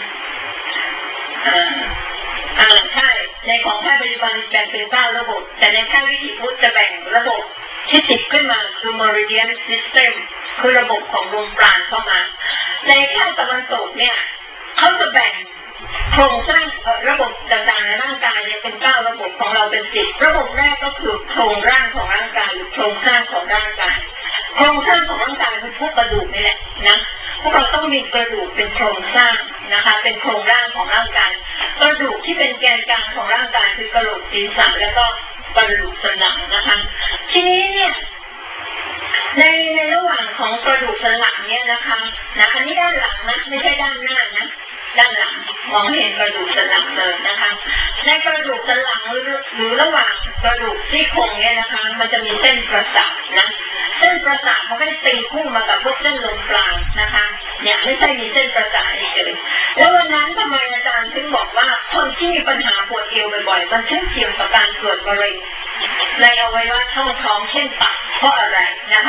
ใช่ในของแพทย์ปัจจุบันแบ่งเป็น9ระบบแต่ในแพทย์วิถีพุทธจะแบ่งระบบที่ติดขึ้นมาคือ Meridian System คือระบบของดวงปราณเข้ามาในแพทย์ตะวันตกเนี่ยเขาจะแบ่งโครงสร้างระบบต่างๆในร่างกายเนี่ยเป็น9ระบบของเราเป็น10ระบบแรกก็คือโครงร่างของร่างกายหรือโครงสร้างของร่างกายโครงสร้างของร่างกายคือพวกกระดูกนี่แหละนะพวกเราต้องมีกระดูกเป็นโครงสร้างนะคะเป็นโครงร่างของร่างกายกระดูกที่เป็นแกนกลางของร่างกายคือกระโหลกศีรษะแล้วก็กระดูกสันหลังนะคะทีนี้เนี่ยในระหว่างของกระดูกสันหลังเนี่ยนะคะอันนี้ด้านหลังนะไม่ใช่ด้านหน้านะด้านหลังมองเห็นกระดูกสันหลังเลยนะคะในกระดูกสันหลังหรือระหว่างกระดูกซี่โครงเนี่ยนะคะมันจะมีเส้นประสาทนะเส้นประสาทมันก็จะตีคู่มากับพวกเส้นลมปราณนะคะเนี่ยไม่ใช่มีเส้นประสาทเฉยแล้ววันนั้นทำไมอาจารย์ถึงบอกว่าคนที่มีปัญหาปวดเอวบ่อยๆมันเสี่ยงต่อการเกิดมะเร็งในอวัยวะช่องท้องเช่นตับเพราะอะไรนะคะ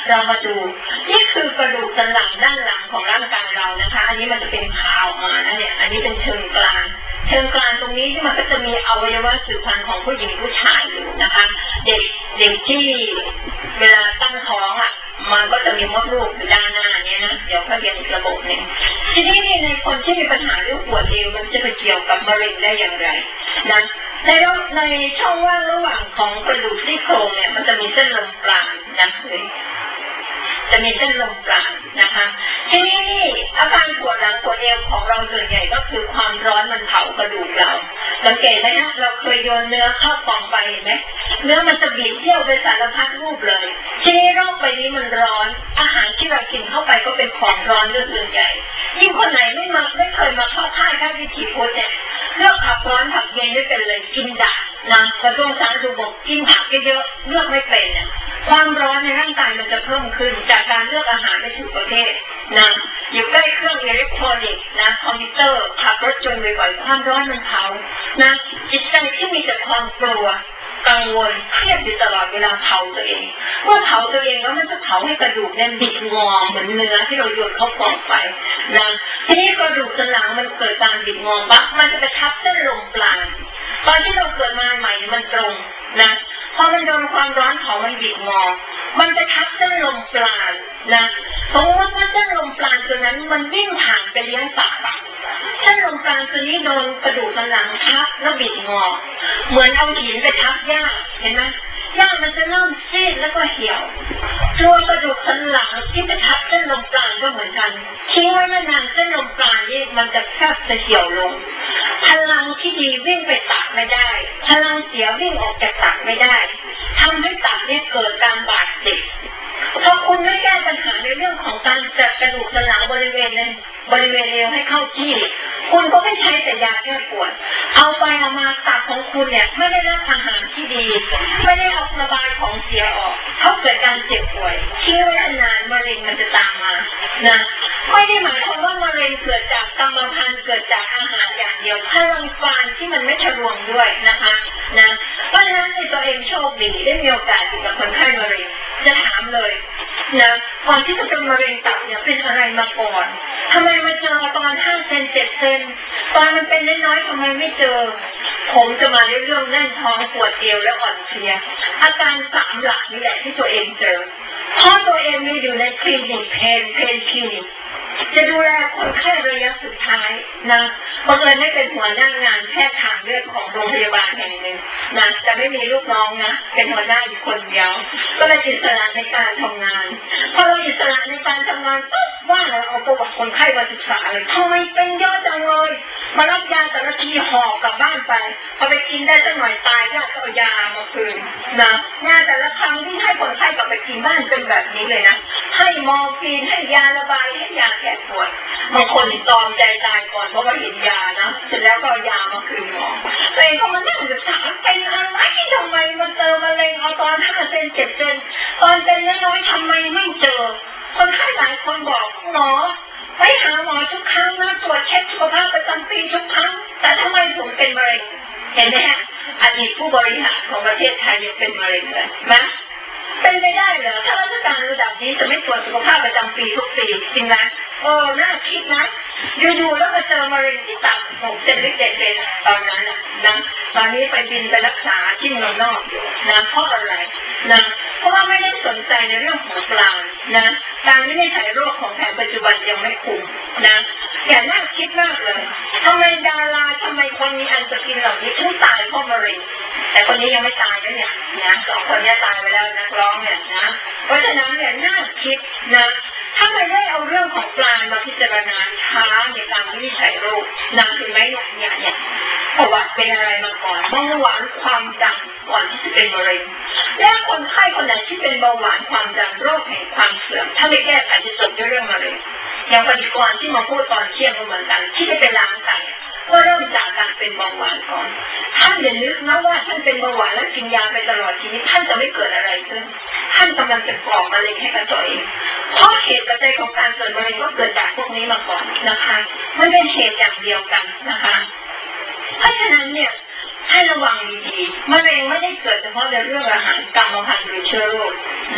เรามาดูนี่คือกระดูกสันหลังด้านหลังของร่างกายเรานะคะอันนี้มันจะเป็นขาวมานะเนี่ยอันนี้เป็นเชิงกลางตรงนี้ที่มันก็จะมีอวัยวะสืบพันธุ์ของผู้หญิงผู้ชายอยู่นะคะเด็กที่เวลาตั้งท้องอ่ะมันก็จะมีมดลูกอยู่ด้านหน้านี้นะเดี๋ยวเขาเรียนอีกระบบหนึ่งทีนี้ในคนที่มีปัญหาเรื่องปวดเอวมันจะไปเกี่ยวกับมะเร็งได้อย่างไรนะในช่องว่างระหว่างของกระดูกซี่โครงเนี่ยมันจะมีเส้นลมปราณนะจะมีเส้นลมปราณนะคะทีนี้นี่อาการปวดหลังปวดเอวของเราส่วนใหญ่ก็คือความร้อนมันเผากระดูกเราสังเกตไหมนะเราเคยโยนเนื้อเข้ากล่องไปเห็นไหมเนื้อมันจะบีบเที่ยวไปสารพัดรูปเลยทีนี้โรคใบนี้มันร้อนอาหารที่เรากินเข้าไปก็เป็นของร้อนส่วนใหญ่ยิ่งคนไหนไม่เคยมาเข้าค่ายได้วิถีพุทธเนี่ยเลือกผักร้อนผักเย็นไม่เป็นเลยกินด่านะกระทรวงสาธารณสุขบอกกินผักเยอะๆเลือกไม่เป็นเนี่ยความร้อนในร่างกายมันจะเพิ่มขึ้นจากการเลือกอาหารไม่ถูกประเภทนะอยู่ใกล้เครื่องอิเล็กทรอนิกส์นะคอมพิวเตอร์ขับรถยนต์บ่อยๆความร้อนมันเผานะจิตใจที่มีแต่ความกลัวกังวลเครียดอยู่ตลอดเวลาเผาตัวเองเมื่อเผาตัวเองแล้วมันจะเผาให้กระดูกเนี่ยบิดงอเหมือนเนื้อที่เราโยนเข้ากล่องไปนะทีนี้กระดูกสันหลังมันเกิดการบิดงอปั๊บมันจะไปทับเส้นลมปราณตอนที่เราเกิดมาใหม่มันตรงนะพอมันโดนความร้อนเผามันบิดงอมันจะทับเส้นลมปราณนะสมมติว่าเส้นลมปราณตัวนั้นมันวิ่งผ่านไปเลี้ยงสัตว์เส้นลมปราณตัวนี้โดนกระดูกสันหลังทับแล้วบิดงอเหมือนเอาหินไปทับหญ้าเห็นไหมหญ้ามันจะเริ่มซีดแล้วก็เหี่ยวตัวกระดูกสันหลังที่ไปทับเส้นลมปราณก็เหมือนกันทิ้งไว้นานๆเส้นลมปราณนี่มันจะแคบจะเหี่ยวลงพลังที่ดีวิ่งไปตัดไม่ได้พลังเสียวิ่งออกจากตัดไม่ได้ทำให้ตัดนี่เกิดการบาดเจ็บถ้าคุณไม่แก้ปัญหาในเรื่องของการจัดกระดูกสันหลังบริเวณเอวให้เข้าที่คุณก็ไม่ใช้แต่ยาแก้ปวดเอาไปเอามาตับของคุณเนี่ยไม่ได้รับอาหารที่ดีไม่ได้เอาระบายของเสียออกเขาเกิดการเจ็บป่วยทิ้งไว้นานมะเร็งมันจะตามมานะไม่ได้หมายความว่ามะเร็งเกิดจากกรรมพันธุ์เกิดจากอาหารอย่างเดียวพลังปานที่มันไม่ทะลวงด้วยนะคะนะเพราะฉะนั้นในตัวเองโชคดีได้มีโอกาสอยู่กับคนไข้มะเร็งจะถามเลยนะก่อนที่จะเป็นมะเร็งตับเนี่ยเป็นอะไรมาก่อนทำไมมาเจอตอน5 เซน 7 เซนตอนมันเป็นน้อยๆทำไมไม่เจอผมจะมาในเรื่องแน่นท้องปวดเอวและอ่อนเพลียอาการ3 หลักนี่แหละที่ตัวเองเจอเพราะตัวเองมีอยู่ในคลินิกเพนคลินิกจะดูแลคนไข้ระยะสุดท้ายนะบังเอิญได้เป็นหัวหน้างานแพทย์ทางเลือกของโรงพยาบาลแห่งหนึ่งนะจะไม่มีลูกน้องนะเป็นหัวหน้าอยู่คนเดียวก็เลยอิสระในการทำงานพอเราอิสระในการทำงานปุ๊บว่าเราเอาประวัติคนไข้มาศึกษาเลยทำไมเป็นเยอะจังเลยมารับยาแต่ละทีห่อกลับบ้านไปพอไปกินได้สักหน่อยตายก็เอายามาคืนนะยาแต่ละครั้งที่ให้คนไข้กลับไปกินบ้านเป็นแบบนี้เลยนะให้มอร์ฟีนให้ยาระบายให้ยาแก้ปวดบางคนตอมใจตายก่อนเพราะว่าเห็นยานะเสร็จแล้วก็เอายามาคืนหมอตัวเองก็มานั่งศึกษาเป็นอะไรทำไมมันเจอมะเร็งเอาตอน5 เซน 7 เซนตอนเป็นน้อยๆทำไมไม่เจอคนไข้หลายคนบอกหมอไปหาหมอทุกครั้งนะตรวจเช็คสุขภาพประจำปีทุกครั้งแต่ทำไมผมเป็นมะเร็งเห็นไหมฮะอดีตผู้บริหารของประเทศไทยยังเป็นมะเร็งเลยนะเป็นไปได้เหรอถ้าราชการระดับนี้จะไม่ตรวจสุขภาพประจำปีทุกปีจริงไหมน่าคิดนะอยู่ๆแล้วมาเจอมะเร็งที่ตับ6 เซนหรือ 7 เซนตอนนั้นนะตอนนี้ไปบินไปรักษาที่เมืองนอกอยู่นะเพราะอะไรนะเพราะว่าไม่ได้สนใจในเรื่องของปราณนะการวินิจฉัยโรคของแผนปัจจุบันยังไม่คุ้มนะอย่าน่าคิดมากเลยทำไมดาราทำไมคนมีอันจะกินเหล่านี้ถึงตายเพราะมะเร็งแต่คนนี้ยังไม่ตายนะเนี่ยนะ2 คนนี้ตายไปแล้วนักร้องเนี่ยนะเพราะฉะนั้นเนี่ยน่าคิดนะถ้าไม่ได้เอาเรื่องของปราณมาพิจารณาช้าในการวินิจฉัยโรคนะถึงไหมเนี่ยประวัติเป็นอะไรมาก่อนเบาหวานความดันก่อนที่จะเป็นมะเร็งและคนไข้คนไหนที่เป็นเบาหวานความดันโรคแห่งความเสื่อมถ้าไม่แก้ไขจะจบด้วยเรื่องมะเร็งอย่างปฏิกรที่มาพูดตอนเที่ยงก็เหมือนกันที่จะไปล้างไตก็เริ่มจากการเป็นเบาหวานก่อนท่านอย่านึกนะว่าท่านเป็นเบาหวานแล้วกินยาไปตลอดชีวิตท่านจะไม่เกิดอะไรขึ้นท่านกำลังจะก่อมะเร็งให้กับตัวเองเพราะเหตุปัจจัยของการเกิดมะเร็งก็เกิดจากพวกนี้มาก่อนนะคะมันเป็นเหตุอย่างเดียวกันนะคะเพราะฉะนั้นเนี่ยให้ระวังดีๆมะเร็งไม่ได้เกิดเฉพาะในเรื่องอาหารกรรมพันธุ์หรือเชื้อโรคนะ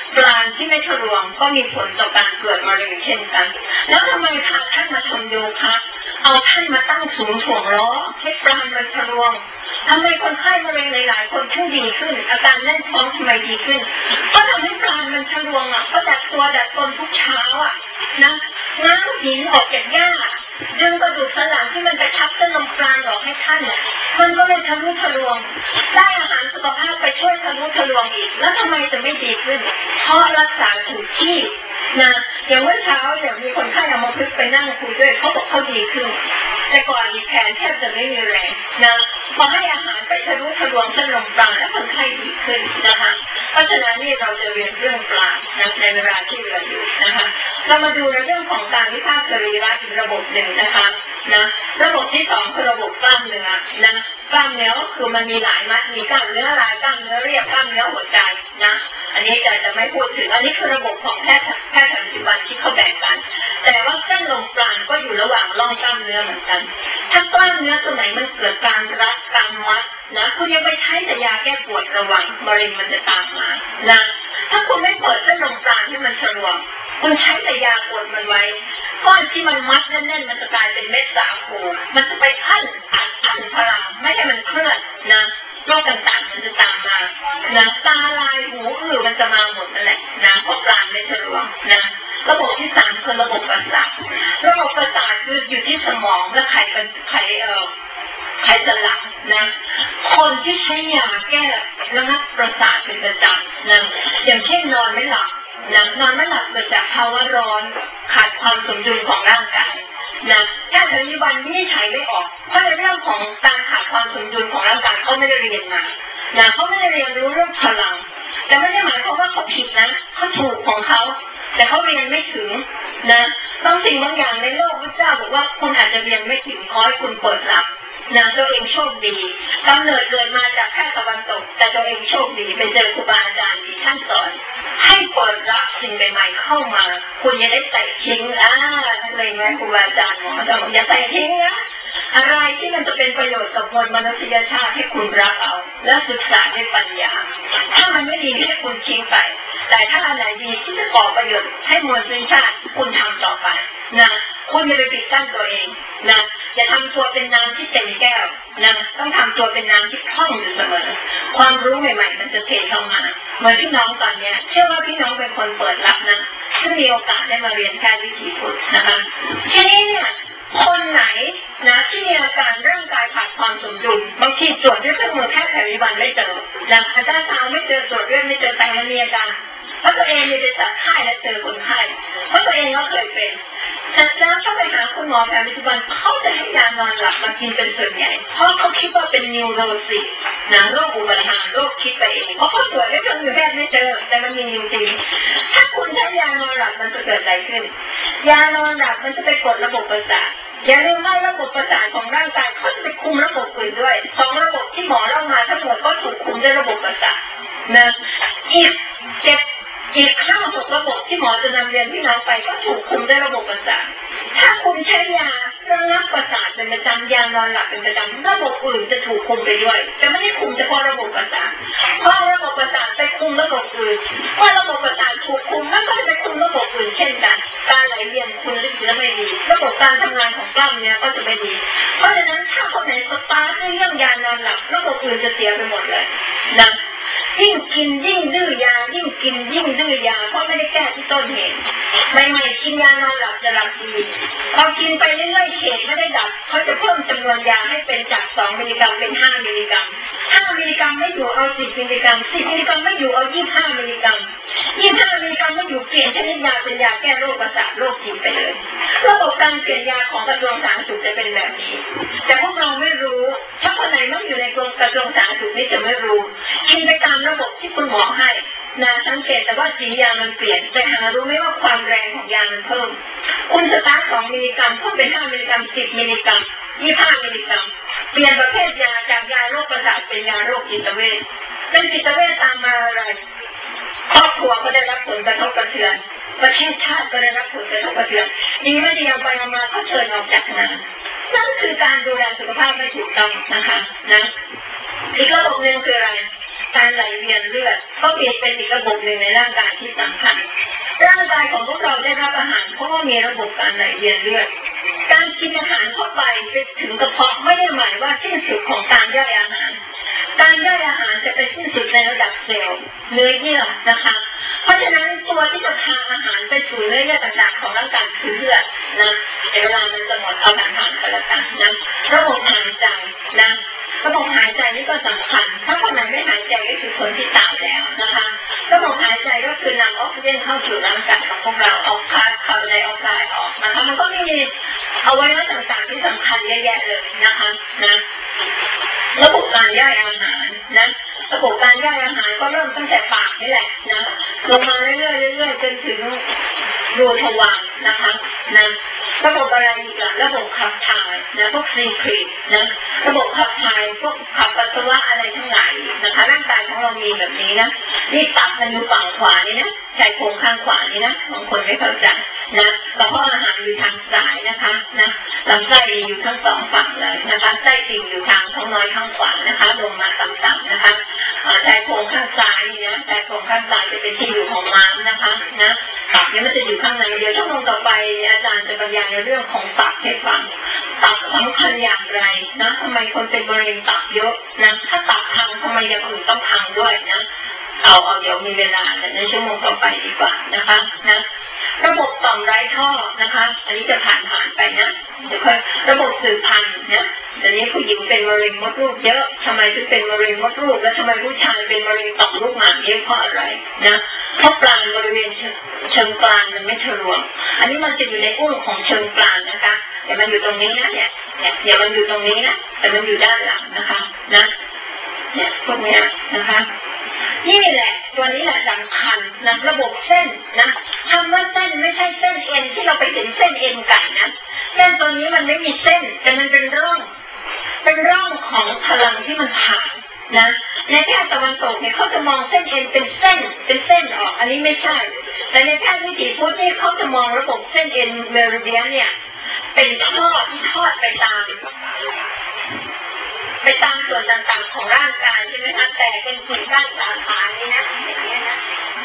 ปราณที่ไม่ทะลวงก็มีผลต่อการเกิดมะเร็งเช่นกันแล้วทำไมพาท่านมาทำโยคะเอาท่านมาตั้งศูนย์ถ่วงล้อให้ปราณมันทะลวงทำไมคนไข้มะเร็งหลายๆคนถึงดีขึ้นอาการแน่นท้องทำไมดีขึ้นก็ทำให้ปราณมันทะลวงก็ดัดตัวดัดตนทุกเช้านะง้างหินออกจากหญ้าดึงกระดูกสันหลังที่มันกระชับเส้นลมปราณออกให้ท่านมันก็เลยทะลุทะลวงได้อาหารสุขภาพไปช่วยทะลุทะลวงอีกแล้วทำไมจะไม่ดีขึ้นเพราะรักษาถูกที่นะอย่างเมื่อเช้าเนี่ยมีคนไข้เอามาพึกไปนั่งคุยด้วยเขาบอกเขาดีขึ้นแต่ก่อนมีแขนแทบจะไม่มีแรงนะพอให้อาหารไปทะลุทะลวงเส้นลมปราณแล้วคนไข้ดีขึ้นนะคะเพราะฉะนั้นนี่เราจะเรียนเรื่องปราณนะในเวลาที่เหลืออยู่นะคะเรามาดูในเรื่องของการวิภาคสรีระอีกระบบหนึ่งนะคะนะระบบที่สองคือระบบกล้ามเนื้อนะกล้ามเนื้อคือมันมีหลายมัดมีกล้ามเนื้อลายกล้ามเนื้อเรียบกล้ามเนื้อหัวใจนะอันนี้จะไม่พูดถึงอันนี้คือระบบของแพทย์ปัจจุบันที่เขาแบ่งกันแต่ว่าเส้นลมปราณก็อยู่ระหว่างร่องกล้ามเนื้อเหมือนกันถ้ากล้ามเนื้อตัวไหนมันเกิดการรัดการมัดนะคุณยังไปใช้แต่ยาแก้ปวดระวังมะเร็งมันจะตามมานะถ้าคุณไม่เปิดเส้นลมปราณให้มันทะลวงคุณใช้แต่ยากดมันไว้ก้อนที่มันมัดแน่นๆมันจะกลายเป็นเม็ดสาคูมันจะไปพันพลังไม่ให้มันเคลื่อนนะโรคต่างๆมันจะตามมานะตาลายหูอื้อมันจะมาหมดนั่นแหละนะเพราะปราณไม่ทะลวงนะระบบที่สามคือระบบประสาทระบบประสาทคืออยู่ที่สมองและไขสันหลังนะคนที่ใช้ยาแก้ระงับประสาทเป็นประจำนะอย่างเช่นนอนไม่หลับนอนไม่หลับเกิดจากภาวะร้อนขาดความสมดุลของร่างกายนะแพทย์ปัจจุบันวินิจฉัยไม่ออกเพราะในเรื่องของการขาดความสมดุลของร่างกายเขาไม่ได้เรียนมานะเขาไม่ได้เรียนรู้เรื่องพลังแต่ไม่ได้หมายความว่าเขาผิดนะเขาถูกของเขาแต่เขาเรียนไม่ถึงนะบางสิ่งบางอย่างในโลกพระเจ้าบอกว่าคุณอาจจะเรียนไม่ถึงขอให้คุณเปิดรับนะตัวเองโชคดีกำเนิดเกิดมาจากแค่ตะวันตกแต่ตัวเองโชคดีไปเจอครูบาอาจารย์ดีท่านสอนให้เปิดรับสิ่งใหม่ๆเข้ามาคุณอย่าได้ใส่ทิ้งท่านเลยไหมครูบาอาจารย์บอกอย่าใส่ทิ้งนะอะไรที่มันจะเป็นประโยชน์กับมวลมนุษยชาติให้คุณรับเอาและศึกษาด้วยปัญญาถ้ามันไม่ดีให้คุณทิ้งไปแต่ถ้าอันไหนดีที่จะก่อประโยชน์ให้มวลมนุษยชาติคุณทำต่อไปนะคุณอย่าไปปิดกั้นตัวเองนะอย่าทำตัวเป็นน้ำที่เต็มแก้วนะต้องทำตัวเป็นน้ำที่พร่องอยู่เสมอความรู้ใหม่ๆมันจะเทเข้ามาเหมือนพี่น้องตอนนี้เชื่อว่าพี่น้องเป็นคนเปิดรับนะถ้ามีโอกาสได้มาเรียนแค่วิถีพุทธนะคะทีนี้เนี่ยคนไหนนะที่มีอาการร่างกายขาดความสมดุลบางทีตรวจด้วยเครื่องมือแพทย์แผนปัจจุบันไม่เจอนะอาจารย์สาวไม่เจอตรวจเลือดไม่เจอแต่มันมีอาการเพราะตัวเองมีไปจัดไข้และเจอคนไข้เพราะตัวเองก็เคยเป็นเสร็จแล้วเข้าไปหาคุณหมอแผนปัจจุบันเขาจะให้ยานอนหลับมากินเป็นส่วนใหญ่เพราะเขาคิดว่าเป็นนิวโรซิสนะโรคอุบัติเหตุโรคคิดไปเองเพราะเขาตรวจด้วยเครื่องมือแพทย์ไม่เจอแต่มันมีจริงๆถ้าคุณใช้ยานอนหลับมันจะเกิดอะไรขึ้นยานอนหลับมันจะไปกดระบบประสาทอย่าลืมว่าระบบประสาทของร่างกายเขาจะไปคุมระบบอื่นด้วยสองระบบที่หมอเล่ามาทั้งหมดก็ถูกคุมด้วยระบบประสาทนะอีก5-6ระบบที่หมอจะนำเรียนพี่น้องไปก็ถูกคุมด้วยระบบประสาทถ้าคุณใช้ยาระงับประสาทเป็นประจำยานอนหลับเป็นประจำระบบอื่นจะถูกคุมไปด้วยแต่ไม่ได้คุมเฉพาะระบบประสาทเพราะระบบประสาทไปคุมระบบอื่นเมื่อระบบประสาทถูกคุมมันก็จะไปคุมระบบอื่นเช่นกันการไหลเวียนคุณจะไม่ดีระบบการทำงานของกล้ามเนื้อก็จะไม่ดีเพราะฉะนั้นถ้าคนไหนสตาร์ทเรื่องยานอนหลับระบบอื่นจะเสียไปหมดเลยนะยิ่งกินยิ่งดื้อยายิ่งกินยิ่งดื้อยาเพราะไม่ได้แก้ที่ต้นเหตุใหม่ๆกินยานอนหลับจะหลับดีพอกินไปเรื่อยๆเหตุไม่ได้ดับเขาจะเพิ่มจำนวนยาให้เป็นจาก2 มิลลิกรัมเป็น5 มิลลิกรัม5 มิลลิกรัมไม่อยู่เอา10 มิลลิกรัม10 มิลลิกรัมไม่อยู่เอา25 มิลลิกรัม25 มิลลิกรัมไม่อยู่เปลี่ยนชนิดยาเป็นยาแก้โรคประสาทโรคจิตไปเลยระบบการเปลี่ยนยาของกระทรวงสาธารณสุขจะเป็นแบบนี้แต่พวกเราไม่รู้ถ้าคนไหนไม่อยู่ในกระทรวงสาธารณสุขนี่จะไม่รู้กินไปตามระบบที่คุณหมอให้นะสังเกตแต่ว่าสียามันเปลี่ยนแต่หารู้ไหมว่าความแรงของยามันเพิ่มคุณสตาร์ท2 มิลลิกรัมเพิ่มเป็น5 มิลลิกรัม10 มิลลิกรัม25 มิลลิกรัมเปลี่ยนประเภทยาจากยาโรคประสาทเป็นยาโรคจิตเวชเป็นจิตเวชตามมาอะไรครอบครัวก็ได้รับผลกระทบกระเทือนประเทศชาติก็ได้รับผลกระทบกระเทือนดีไม่ดีเอาไปเอามาเขาเชิญออกจากงานนั่นคือการดูแลสุขภาพไม่ถูกต้องนะคะนะอีกระบบหนึ่งคืออะไรการไหลเวียนเลือดก็เป็นอีกระบบหนึ่งในร่างกายที่สำคัญร่างกายของพวกเราได้รับอาหารเพราะว่ามีระบบการไหลเวียนเลือดการกินอาหารเข้าไปถึงกระเพาะไม่ได้หมายว่าสิ้นสุดของการย่อยอาหารการย่อยอาหารจะเป็นสิ้นสุดในระดับเซลล์เนื้อเยื่อนะคะเพราะฉะนั้นตัวที่จะพาอาหารไปสู่เนื้อเยื่อต่างๆของร่างกายคือเลือดนะในเวลามันจะหมดเอาผ่านๆกันแล้วกันนะระบบหายใจนะระบบหายใจนี่ก็สำคัญถ้าคนไหนไม่หายใจก็คือคนที่ตายแล้วนะคะระบบหายใจก็คือนำออกซิเจนเข้าสู่ร่างกายของพวกเราเอาคาร์บอนไดออกไซด์ออกนะคะมันก็มีอวัยวะต่างๆที่สำคัญเยอะแยะเลยนะคะนะระบบการย่อยอาหารนะระบบการย่อยอาหารก็เริ่มตั้งแต่ปากนี่แหละนะลงมาเรื่อยๆจนถึงรูทวารนะคะนะระบบอะไรอีกล่ะระบบขับถ่ายนะพวกซีครีตนะระบบขับถ่ายพวกขับปัสสาวะอะไรทั้งหลายนะคะร่างกายของเรามีแบบนี้นะนี่ตับมันอยู่ฝั่งขวานี่นะชายโครงข้างขวานี่นะบางคนไม่เข้าใจนะกระเพาะอาหารอยู่ทางซ้ายนะคะนะลำไส้อยู่ทั้งสองฝั่งเลยนะคะไส้ติ่งอยู่ทางท้องน้อยข้างขวานะคะลงมาต่ำๆนะคะชายโครงข้างซ้ายนี่นะชายโครงข้างซ้ายจะเป็นที่อยู่ของม้ามนะคะนะตับนี่มันจะอยู่ข้างในเดี๋ยวชั่วโมงต่อไปอาจารย์จะบรรยายในเรื่องของตับให้ฟังตับสำคัญอย่างไรนะทำไมคนเป็นมะเร็งตับเยอะนะถ้าตับพังทำไมอย่างอื่นต้องพังด้วยนะเอาเดี๋ยวมีเวลาแต่ในชั่วโมงต่อไปดีกว่านะคะนะระบบต่อมไร้ท่อนะคะอันนี้จะผ่านไปนะเดี๋ยวค่อยระบบสืบพันธุ์นะเดี๋ยวนี้ผู้หญิงเป็นมะเร็งมดลูกเยอะทำไมถึงเป็นมะเร็งมดลูกและทำไมผู้ชายเป็นมะเร็งต่อมลูกหมากเยอะเพราะอะไรนะเพราะปลาบริเวณเชิงกรานมันไม่ทะลวงอันนี้มันจะอยู่ในอุ้งของเชิงกรานนะคะแต่มันอยู่ตรงนี้นะเนี่ยมันอยู่ตรงนี้นะแต่มันอยู่ด้านหลังนะคะนะเนี่ยพวกนี้นะคะนี่แหละตัวนี้แหละสำคัญนะระบบเส้นนะคำว่าเส้นไม่ใช่เส้นเอ็นที่เราไปถึงเส้นเอ็นไก่นะเส้นตัวนี้มันไม่มีเส้นแต่มันเป็นร่องของพลังที่มันผ่านนะในแพทย์ตะวันตกเนี่ยเขาจะมองเส้นเอ็นเป็นเส้นออกอันนี้ไม่ใช่แต่ในแพทย์วิถีพุทธนี่เขาจะมองระบบเส้นเอ็นเมริเดียนเนี่ยเป็นท่อที่ทอดไปตามส่วนต่างๆของร่างกายใช่ไหมคะแต่เป็นสิ่งด้านสาขานี้นะอย่างนี้นะ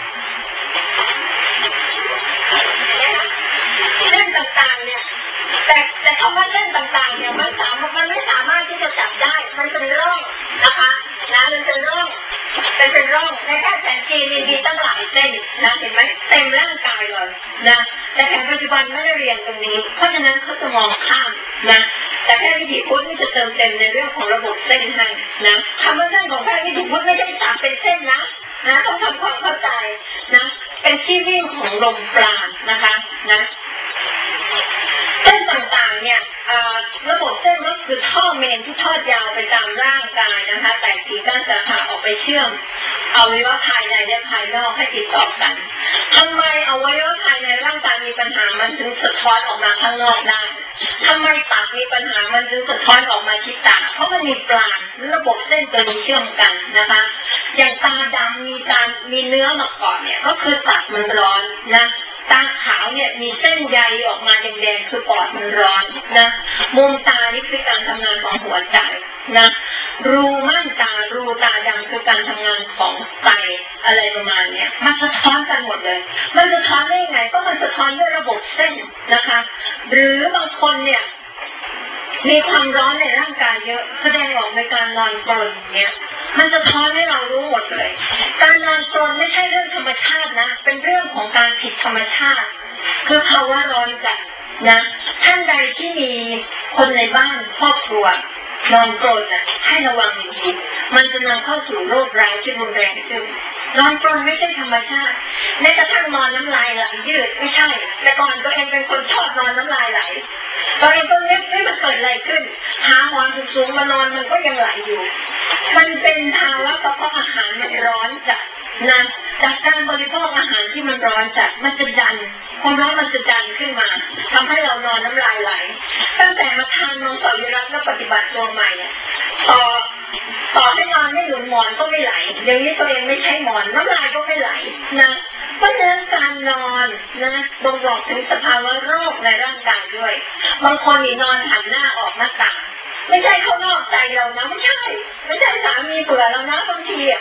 เส้นต่างๆเนี่ยแต่คำว่าเส้นต่างๆเนี่ยมันไม่สามารถที่จะจับได้มันเป็นร่องนะคะนะมันเป็นร่องในแพทย์แผนจีนมีตั้งหลายเส้นนะเห็นไหมเต็มร่างกายเลยนะแต่แผนปัจจุบันไม่ได้เรียนตรงนี้เพราะฉะนั้นเขาจะมองข้ามนะแต่แพทย์วิถีพุทธนี่จะเติมเต็มในเรื่องของระบบเส้นให้นะคำว่าเส้นของแพทย์วิถีพุทธไม่ใช่สามเป็นเส้นนะต้องทำความเข้าใจนะเป็นที่วิ่งของลมปราณนะคะนะเส้นต่างๆเนี่ยระบบเส้นก็คือท่อเมนที่ทอดยาวไปตามร่างกายนะคะแต่ขีดด้านสาขาออกไปเชื่อมอวัยวะภายในและภายนอกให้ติดต่อกันทำไมอวัยวะภายในร่างกายมีปัญหามันถึงสะท้อนออกมาข้างนอกได้ทำไมตับมีปัญหามันถึงสะท้อนออกมาที่ตาเพราะมันมีปราณระบบเส้นตัวนี้เชื่อมกันนะคะอย่างตาดำมีเนื้อมาก่อนเนี่ยก็คือตับมันร้อนนะตาขาวเนี่ยมีเส้นใยออกมาแดงๆคือปอดมันร้อนนะมุมตานี่คือการทำงานของหัวใจนะรูม่านตารูตาดำคือการทำงานของไตอะไรประมาณนี้มันสะท้อนกันหมดเลยมันสะท้อนได้ยังไงก็มันสะท้อนด้วยระบบเส้นนะคะหรือบางคนเนี่ยมีความร้อนในร่างกายเยอะแสดงออกในการนอนกรนเนี่ยมันจะท้อนให้เรารู้หมดเลยการนอนกรนไม่ใช่เรื่องธรรมชาตินะเป็นเรื่องของการผิดธรรมชาติคือภาวะร้อนจัดนะท่านใดที่มีคนในบ้านครอบครัวนอนกรนให้ระวังดีๆมันจะนำเข้าสู่โรคร้ายที่รุนแรงขึ้นนอนกรนไม่ใช่ธรรมชาติแม้กระทั่งนอนน้ำลายไหลยืดไม่ใช่แต่ก่อนตัวเองเป็นคนชอบนอนน้ำลายไหลตัวเองก็นึกว่ามันเกิดอะไรขึ้นหาหมอนสูงๆมานอนมันก็ยังไหลอยู่มันเป็นภาวะกระเพาะอาหารมันร้อนจัดนะจากการบริโภคอาหารที่มันร้อนจัดมันจะดันความร้อนมันจะดันขึ้นมาทำให้เรานอนน้ำลายไหลตั้งแต่มาทานมังสวิรัติและปฏิบัติตัวใหม่ต่อให้นอนไม่หนุนหมอนก็ไม่ไหลอย่างนี้ตัวเองไม่ใช่หมอนน้ำลายก็ไม่ไหลนะเพราะฉะนั้นการนอนนะบ่งบอกถึงสภาวะโรคในร่างกายด้วยบางคนนี่นอนหันหน้าออกหน้าต่างไม่ใช่เขานอกใจเรานะไม่ใช่สามีเบื่อเรานะบางที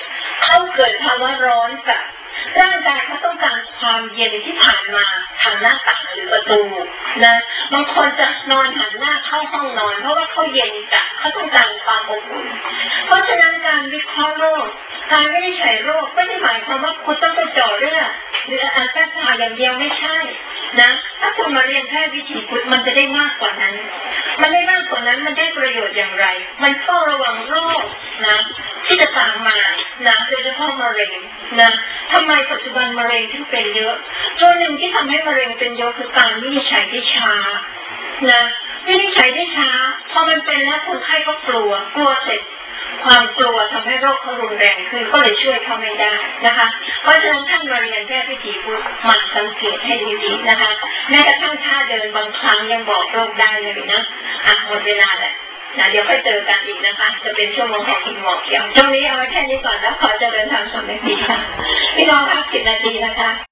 เขาเกิดภาวะร้อนจัดร่างกายเขาต้องการความเย็นที่ผ่านมาทางหน้าต่างหรือประตูนะบางคนจะนอนหันหน้าเข้าห้องนอนเพราะว่าเขาเย็นจัดเขาต้องการความอบอุ่นเพราะฉะนั้นการวิเคราะห์โรคการวินิจฉัยโรคไม่ได้หมายความว่าคุณต้องไปเจาะเลือดหรืออัลตราซาวด์อย่างเดียวไม่ใช่นะถ้าคุณมาเรียนแพทย์วิถีพุทธมันจะได้มากกว่านั้นมันได้มากกว่านั้นมันได้ประโยชน์อย่างไรมันเฝ้าระวังโรคนะที่จะตามมานะโดยเฉพาะมะเร็งนะทำไมปัจจุบันมะเร็งถึงเป็นเยอะตัวหนึ่งที่ทำให้มะเร็งเป็นเยอะคือการวินิจฉัยที่ช้านะวินิจฉัยที่ช้าพอมันเป็นแล้วคนไข้ก็กลัวเสร็จความกลัวทำให้โรคเขารุนแรงขึ้นก็เลยช่วยเขาไม่ได้นะคะเพราะฉะนั้นท่านมาเรียนแพทย์วิถีพุทธมันสังเกตให้ดีๆนะคะแม้กระทั่งท่าเดินบางครั้งยังบอกโรคได้เลยนะหมดเวลาแล้วนะเดี๋ยวค่อยเจอกันอีกนะคะจะเป็นชั่วโมงของคุณหมอเขียวช่วงนี้เอาไว้แค่นี้ก่อนแล้วขอเจริญธรรมสำเร็จดีค่ะพี่น้องพัก10 นาทีนะคะ